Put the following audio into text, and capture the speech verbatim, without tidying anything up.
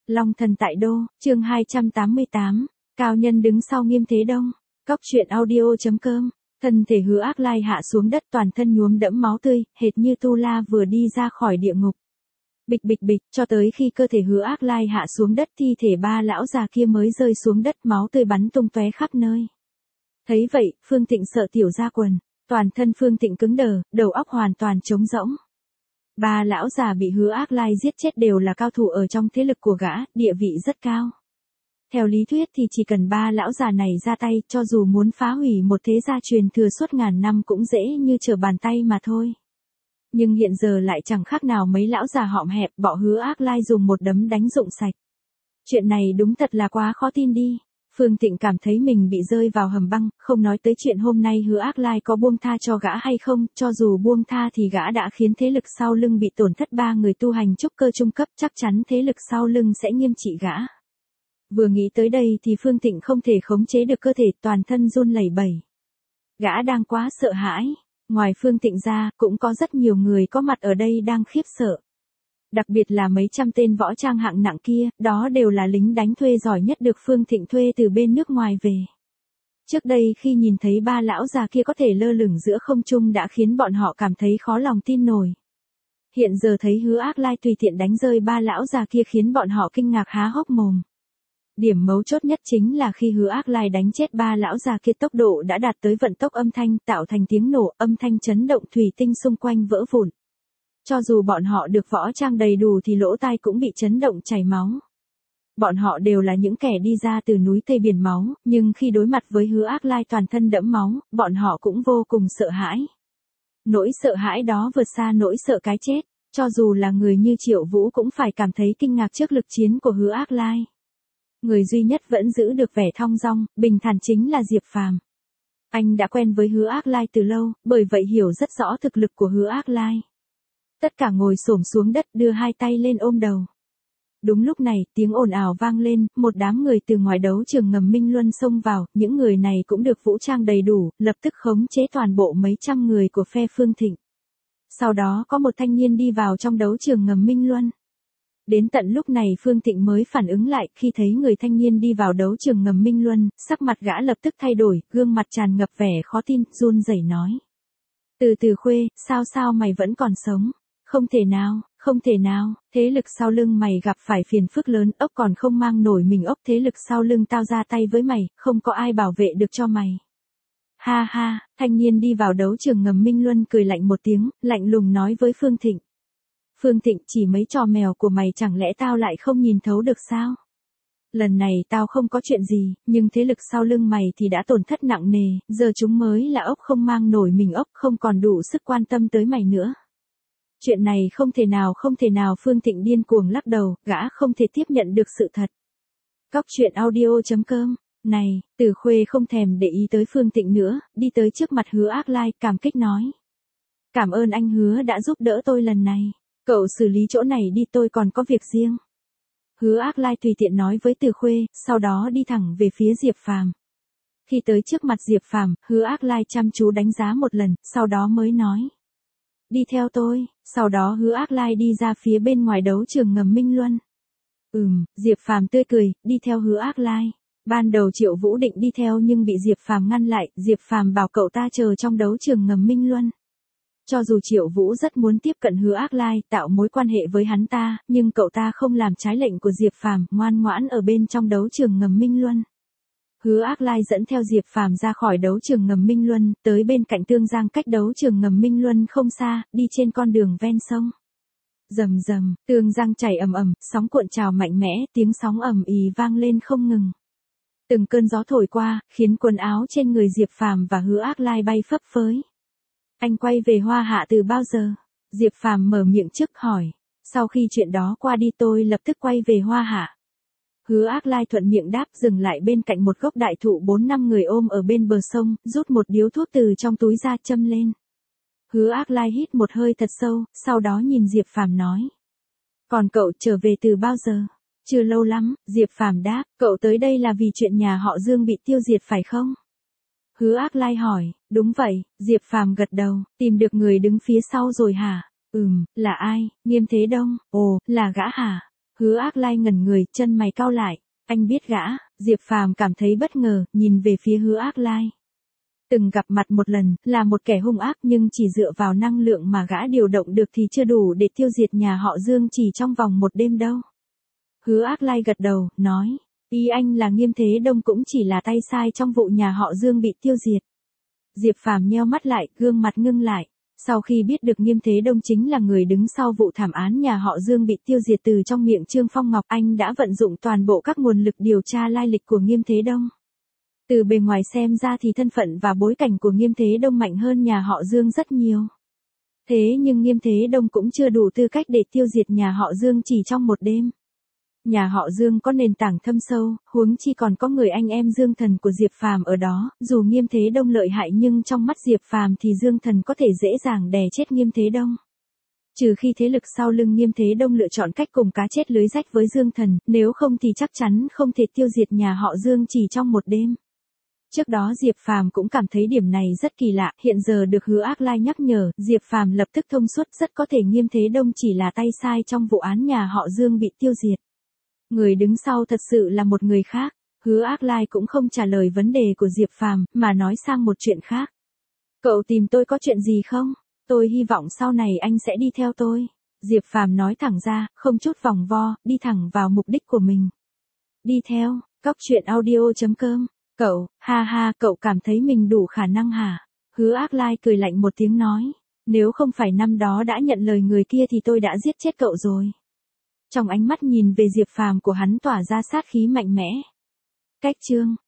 Long thần tại đô, chương hai trăm tám mươi tám, cao nhân đứng sau Nghiêm Thế Đông. Cóc truyện audio chấm com. Thân thể Hứa Ác Lai hạ xuống đất, toàn thân nhuốm đẫm máu tươi, hệt như tu la vừa đi ra khỏi địa ngục. Bịch bịch bịch, cho tới khi cơ thể Hứa Ác Lai hạ xuống đất, thi thể ba lão già kia mới rơi xuống đất, máu tươi bắn tung tóe khắp nơi. Thấy vậy, Phương Tịnh sợ tiểu ra quần, toàn thân Phương Tịnh cứng đờ, đầu óc hoàn toàn trống rỗng. Ba lão già bị Hứa Ác Lai giết chết đều là cao thủ ở trong thế lực của gã, địa vị rất cao. Theo lý thuyết thì chỉ cần ba lão già này ra tay, cho dù muốn phá hủy một thế gia truyền thừa suốt ngàn năm cũng dễ như trở bàn tay mà thôi. Nhưng hiện giờ lại chẳng khác nào mấy lão già hõm hẹp, bỏ Hứa Ác Lai dùng một đấm đánh rụng sạch. Chuyện này đúng thật là quá khó tin đi. Phương Tịnh cảm thấy mình bị rơi vào hầm băng, không nói tới chuyện hôm nay Hứa Ác Lai có buông tha cho gã hay không, cho dù buông tha thì gã đã khiến thế lực sau lưng bị tổn thất, ba người tu hành trúc cơ trung cấp, chắc chắn thế lực sau lưng sẽ nghiêm trị gã. Vừa nghĩ tới đây thì Phương Tịnh không thể khống chế được cơ thể, toàn thân run lẩy bẩy. Gã đang quá sợ hãi, ngoài Phương Tịnh ra, cũng có rất nhiều người có mặt ở đây đang khiếp sợ. Đặc biệt là mấy trăm tên võ trang hạng nặng kia, đó đều là lính đánh thuê giỏi nhất được Phương Tịnh thuê từ bên nước ngoài về. Trước đây khi nhìn thấy ba lão già kia có thể lơ lửng giữa không trung đã khiến bọn họ cảm thấy khó lòng tin nổi. Hiện giờ thấy Hứa Ác Lai tùy tiện đánh rơi ba lão già kia khiến bọn họ kinh ngạc há hốc mồm. Điểm mấu chốt nhất chính là khi Hứa Ác Lai đánh chết ba lão già kia, tốc độ đã đạt tới vận tốc âm thanh, tạo thành tiếng nổ, âm thanh chấn động thủy tinh xung quanh vỡ vụn. Cho dù bọn họ được võ trang đầy đủ thì lỗ tai cũng bị chấn động chảy máu. Bọn họ đều là những kẻ đi ra từ núi Tây biển máu, nhưng khi đối mặt với Hứa Ác Lai toàn thân đẫm máu, bọn họ cũng vô cùng sợ hãi. Nỗi sợ hãi đó vượt xa nỗi sợ cái chết, cho dù là người như Triệu Vũ cũng phải cảm thấy kinh ngạc trước lực chiến của Hứa Ác Lai. Người duy nhất vẫn giữ được vẻ thong dong, bình thản chính là Diệp Phàm. Anh đã quen với Hứa Ác Lai từ lâu, bởi vậy hiểu rất rõ thực lực của Hứa Ác Lai. Tất cả ngồi xổm xuống đất, đưa hai tay lên ôm đầu. Đúng lúc này, tiếng ồn ào vang lên, một đám người từ ngoài đấu trường ngầm Minh Luân xông vào, những người này cũng được vũ trang đầy đủ, lập tức khống chế toàn bộ mấy trăm người của phe Phương Thịnh. Sau đó có một thanh niên đi vào trong đấu trường ngầm Minh Luân. Đến tận lúc này Phương Tịnh mới phản ứng lại, khi thấy người thanh niên đi vào đấu trường ngầm Minh Luân, sắc mặt gã lập tức thay đổi, gương mặt tràn ngập vẻ khó tin, run rẩy nói. Từ Từ Khuê, sao sao mày vẫn còn sống? Không thể nào, không thể nào, thế lực sau lưng mày gặp phải phiền phức lớn, ốc còn không mang nổi mình ốc, thế lực sau lưng tao ra tay với mày, không có ai bảo vệ được cho mày. Ha ha, thanh niên đi vào đấu trường ngầm Minh Luân cười lạnh một tiếng, lạnh lùng nói với Phương Thịnh. Phương Thịnh, chỉ mấy trò mèo của mày chẳng lẽ tao lại không nhìn thấu được sao? Lần này tao không có chuyện gì, nhưng thế lực sau lưng mày thì đã tổn thất nặng nề, giờ chúng mới là ốc không mang nổi mình ốc, không còn đủ sức quan tâm tới mày nữa. Chuyện này không thể nào không thể nào, Phương Tịnh điên cuồng lắc đầu, gã không thể tiếp nhận được sự thật. Cóc truyện audio chấm com. Này, Từ Khuê không thèm để ý tới Phương Tịnh nữa, đi tới trước mặt Hứa Ác Lai, cảm kích nói. Cảm ơn anh Hứa đã giúp đỡ tôi lần này. Cậu xử lý chỗ này đi, tôi còn có việc riêng. Hứa Ác Lai tùy tiện nói với Từ Khuê, sau đó đi thẳng về phía Diệp Phàm. Khi tới trước mặt Diệp Phàm, Hứa Ác Lai chăm chú đánh giá một lần, sau đó mới nói. Đi theo tôi, sau đó Hứa Ác Lai đi ra phía bên ngoài đấu trường ngầm Minh Luân. Ừm, Diệp Phàm tươi cười, đi theo Hứa Ác Lai. Ban đầu Triệu Vũ định đi theo nhưng bị Diệp Phàm ngăn lại, Diệp Phàm bảo cậu ta chờ trong đấu trường ngầm Minh Luân. Cho dù Triệu Vũ rất muốn tiếp cận Hứa Ác Lai, tạo mối quan hệ với hắn ta, nhưng cậu ta không làm trái lệnh của Diệp Phàm, ngoan ngoãn ở bên trong đấu trường ngầm Minh Luân. Hứa Ác Lai dẫn theo Diệp Phàm ra khỏi đấu trường ngầm Minh Luân, tới bên cạnh Tương Giang, cách đấu trường ngầm Minh Luân không xa, đi trên con đường ven sông. Rầm rầm, Tương Giang chảy ầm ầm, sóng cuộn trào mạnh mẽ, tiếng sóng ầm ì vang lên không ngừng. Từng cơn gió thổi qua, khiến quần áo trên người Diệp Phàm và Hứa Ác Lai bay phấp phới. Anh quay về Hoa Hạ từ bao giờ? Diệp Phàm mở miệng trước hỏi. Sau khi chuyện đó qua đi tôi lập tức quay về Hoa Hạ. Hứa Ác Lai thuận miệng đáp, dừng lại bên cạnh một gốc đại thụ, bốn năm người ôm ở bên bờ sông, rút một điếu thuốc từ trong túi ra châm lên. Hứa Ác Lai hít một hơi thật sâu, sau đó nhìn Diệp Phàm nói. Còn cậu trở về từ bao giờ? Chưa lâu lắm, Diệp Phàm đáp, cậu tới đây là vì chuyện nhà họ Dương bị tiêu diệt phải không? Hứa Ác Lai hỏi, đúng vậy, Diệp Phàm gật đầu, tìm được người đứng phía sau rồi hả? Ừm, là ai? Nghiêm Thế Đông, ồ, là gã hả? Hứa Ác Lai ngẩn người, chân mày cau lại. Anh biết gã, Diệp Phàm cảm thấy bất ngờ, nhìn về phía Hứa Ác Lai. Từng gặp mặt một lần, là một kẻ hung ác nhưng chỉ dựa vào năng lượng mà gã điều động được thì chưa đủ để tiêu diệt nhà họ Dương chỉ trong vòng một đêm đâu. Hứa Ác Lai gật đầu, nói, ý anh là Nghiêm Thế Đông cũng chỉ là tay sai trong vụ nhà họ Dương bị tiêu diệt. Diệp Phàm nheo mắt lại, gương mặt ngưng lại. Sau khi biết được Nghiêm Thế Đông chính là người đứng sau vụ thảm án nhà họ Dương bị tiêu diệt từ trong miệng Trương Phong Ngọc, anh đã vận dụng toàn bộ các nguồn lực điều tra lai lịch của Nghiêm Thế Đông. Từ bề ngoài xem ra thì thân phận và bối cảnh của Nghiêm Thế Đông mạnh hơn nhà họ Dương rất nhiều. Thế nhưng Nghiêm Thế Đông cũng chưa đủ tư cách để tiêu diệt nhà họ Dương chỉ trong một đêm. Nhà họ Dương có nền tảng thâm sâu, huống chi còn có người anh em Dương Thần của Diệp Phàm ở đó, dù Nghiêm Thế Đông lợi hại nhưng trong mắt Diệp Phàm thì Dương Thần có thể dễ dàng đè chết Nghiêm Thế Đông. Trừ khi thế lực sau lưng Nghiêm Thế Đông lựa chọn cách cùng cá chết lưới rách với Dương Thần, nếu không thì chắc chắn không thể tiêu diệt nhà họ Dương chỉ trong một đêm. Trước đó Diệp Phàm cũng cảm thấy điểm này rất kỳ lạ, hiện giờ được Hứa Ác Lai nhắc nhở, Diệp Phàm lập tức thông suốt, rất có thể Nghiêm Thế Đông chỉ là tay sai trong vụ án nhà họ Dương bị tiêu diệt. Người đứng sau thật sự là một người khác. Hứa Ác Lai cũng không trả lời vấn đề của Diệp Phàm, mà nói sang một chuyện khác. Cậu tìm tôi có chuyện gì không? Tôi hy vọng sau này anh sẽ đi theo tôi. Diệp Phàm nói thẳng ra, không chút vòng vo, đi thẳng vào mục đích của mình. Đi theo, cóc truyện audio chấm com. Cậu, ha ha, cậu cảm thấy mình đủ khả năng hả? Hứa Ác Lai cười lạnh một tiếng nói. Nếu không phải năm đó đã nhận lời người kia thì tôi đã giết chết cậu rồi. Trong ánh mắt nhìn về Diệp Phàm của hắn tỏa ra sát khí mạnh mẽ. Cách chương